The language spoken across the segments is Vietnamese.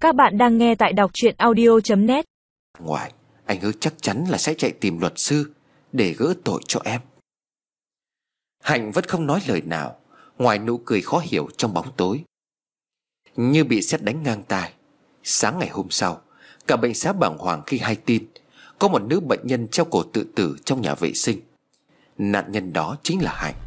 Các bạn đang nghe tại đọc truyện audio.net. Ngoài, anh hứa chắc chắn là sẽ chạy tìm luật sư để gỡ tội cho em. Hạnh vẫn không nói lời nào, ngoài nụ cười khó hiểu trong bóng tối. Như bị sét đánh ngang tai, sáng ngày hôm sau, cả bệnh xá bàng hoàng khi hay tin có một nữ bệnh nhân treo cổ tự tử trong nhà vệ sinh. Nạn nhân đó chính là Hạnh.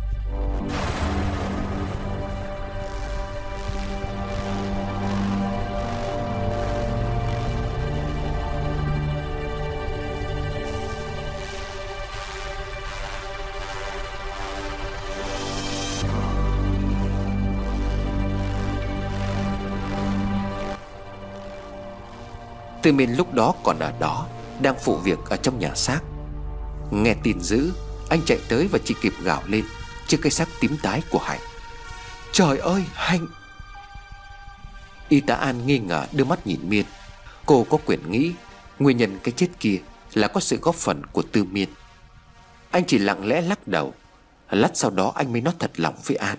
Tư Miên lúc đó còn ở đó, đang phụ việc ở trong nhà xác. Nghe tin dữ, anh chạy tới và chỉ kịp gào lên trước cái xác tím tái của Hạnh. Trời ơi, Hạnh! Y tá An nghi ngờ đưa mắt nhìn Miên. Cô có quyền nghĩ nguyên nhân cái chết kia là có sự góp phần của Tư Miên. Anh chỉ lặng lẽ lắc đầu. Lát sau đó anh mới nói thật lòng với An.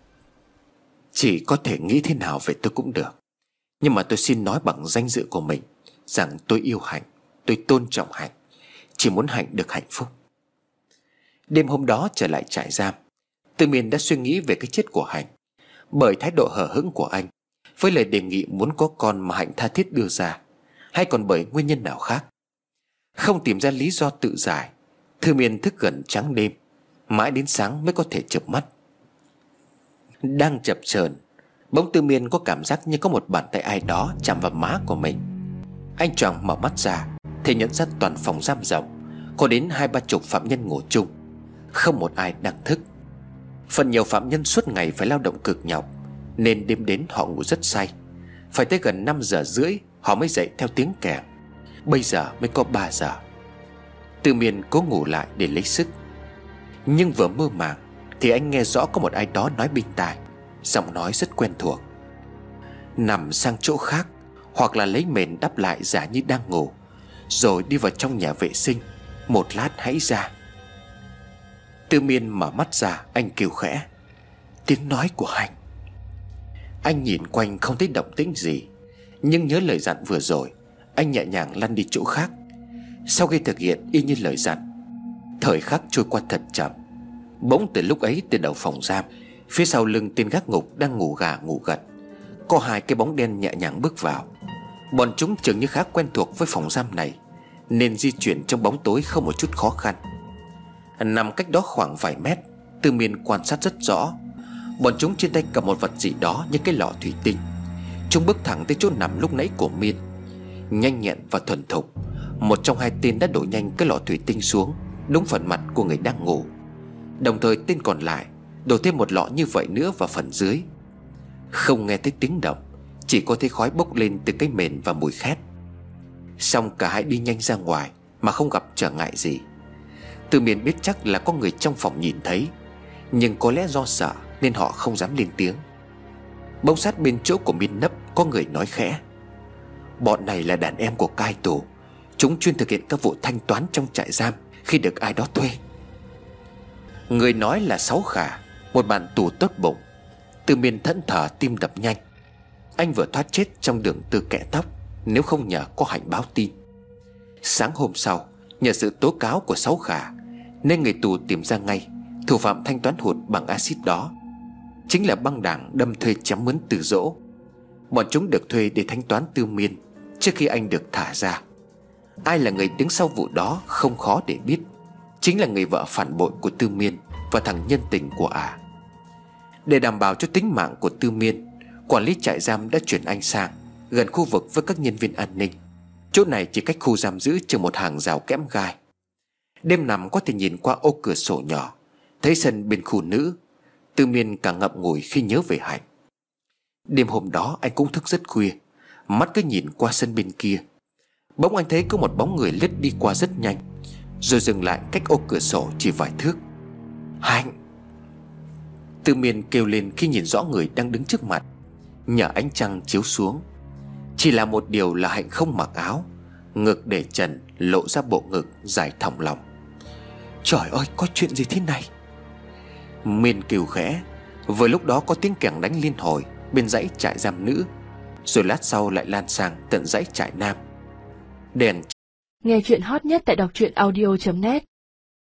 Chỉ có thể nghĩ thế nào về tôi cũng được, nhưng mà tôi xin nói bằng danh dự của mình rằng tôi yêu Hạnh, tôi tôn trọng Hạnh, chỉ muốn Hạnh được hạnh phúc. Đêm hôm đó trở lại trại giam, Tư Miên đã suy nghĩ về cái chết của Hạnh. Bởi thái độ hờ hững của anh, với lời đề nghị muốn có con mà Hạnh tha thiết đưa ra, hay còn bởi nguyên nhân nào khác. Không tìm ra lý do tự giải, Tư Miên thức gần trắng đêm, mãi đến sáng mới có thể chợp mắt. Đang chập chờn, bỗng Tư Miên có cảm giác như có một bàn tay ai đó chạm vào má của mình. Anh choàng mở mắt ra thì nhận ra toàn phòng giam rộng có đến 20-30 phạm nhân ngủ chung, không một ai đang thức. Phần nhiều phạm nhân suốt ngày phải lao động cực nhọc, nên đêm đến họ ngủ rất say. Phải tới gần 5 giờ rưỡi họ mới dậy theo tiếng kèn. Bây giờ mới có 3 giờ. Tư Miên cố ngủ lại để lấy sức, nhưng vừa mơ màng thì anh nghe rõ có một ai đó nói bên tai, giọng nói rất quen thuộc. Nằm sang chỗ khác, hoặc là lấy mền đắp lại giả như đang ngủ, rồi đi vào trong nhà vệ sinh, một lát hãy ra. Tư Miên mở mắt ra, anh kêu khẽ. Tiếng nói của Hạnh. Anh nhìn quanh không thấy động tĩnh gì, nhưng nhớ lời dặn vừa rồi, anh nhẹ nhàng lăn đi chỗ khác. Sau khi thực hiện y như lời dặn, thời khắc trôi qua thật chậm. Bỗng từ lúc ấy, từ đầu phòng giam, phía sau lưng tên gác ngục đang ngủ gà ngủ gật, có 2 cái bóng đen nhẹ nhàng bước vào. Bọn chúng chừng như khá quen thuộc với phòng giam này, nên di chuyển trong bóng tối không một chút khó khăn. Nằm cách đó khoảng vài mét, Tư Miên quan sát rất rõ. Bọn chúng trên tay cầm một vật gì đó như cái lọ thủy tinh. Chúng bước thẳng tới chỗ nằm lúc nãy của Miên. Nhanh nhẹn và thuần thục, một trong 2 tên đã đổ nhanh cái lọ thủy tinh xuống đúng phần mặt của người đang ngủ. Đồng thời tên còn lại đổ thêm một lọ như vậy nữa vào phần dưới. Không nghe thấy tiếng động, chỉ có thấy khói bốc lên từ cái mền và mùi khét. Xong cả hai đi nhanh ra ngoài mà không gặp trở ngại gì. Tư Miên biết chắc là có người trong phòng nhìn thấy, nhưng có lẽ do sợ nên họ không dám lên tiếng. Bỗng sát bên chỗ của Miên nấp, có người nói khẽ. Bọn này là đàn em của cai tù, chúng chuyên thực hiện các vụ thanh toán trong trại giam khi được ai đó thuê. Người nói là Sáu Khả, một bạn tù tốt bụng. Tư Miên thẫn thờ, tim đập nhanh. Anh vừa thoát chết trong đường tư kẻ tóc, nếu không nhờ có Hạnh báo tin. Sáng hôm sau, nhờ sự tố cáo của Sáu Khả, nên người tù tìm ra ngay thủ phạm thanh toán hụt bằng axit đó chính là băng đảng đâm thuê chém mướn Từ Dỗ. Bọn chúng được thuê để thanh toán Tư Miên trước khi anh được thả ra. Ai là người đứng sau vụ đó không khó để biết, chính là người vợ phản bội của Tư Miên và thằng nhân tình của ả. Để đảm bảo cho tính mạng của Tư Miên, quản lý trại giam đã chuyển anh sang gần khu vực với các nhân viên an ninh. Chỗ này chỉ cách khu giam giữ chừng một hàng rào kẽm gai. Đêm nằm có thể nhìn qua ô cửa sổ nhỏ, thấy sân bên khu nữ. Tư Miên càng ngậm ngùi khi nhớ về Hạnh. Đêm hôm đó anh cũng thức rất khuya, mắt cứ nhìn qua sân bên kia. Bỗng anh thấy có một bóng người lướt đi qua rất nhanh, rồi dừng lại cách ô cửa sổ chỉ vài thước. Hạnh! Tư Miên kêu lên khi nhìn rõ người đang đứng trước mặt. Nhờ ánh trăng chiếu xuống, chỉ là một điều là Hạnh không mặc áo, ngực để trần, lộ ra bộ ngực dài thòng lòng. Trời ơi, có chuyện gì thế này? Miên kêu khẽ. Vừa lúc đó có tiếng kèn đánh liên hồi bên dãy trại giam nữ. rồi lát sau lại lan sang tận dãy trại Nam. Đèn. Nghe chuyện hot nhất tại đọc truyện audio.net.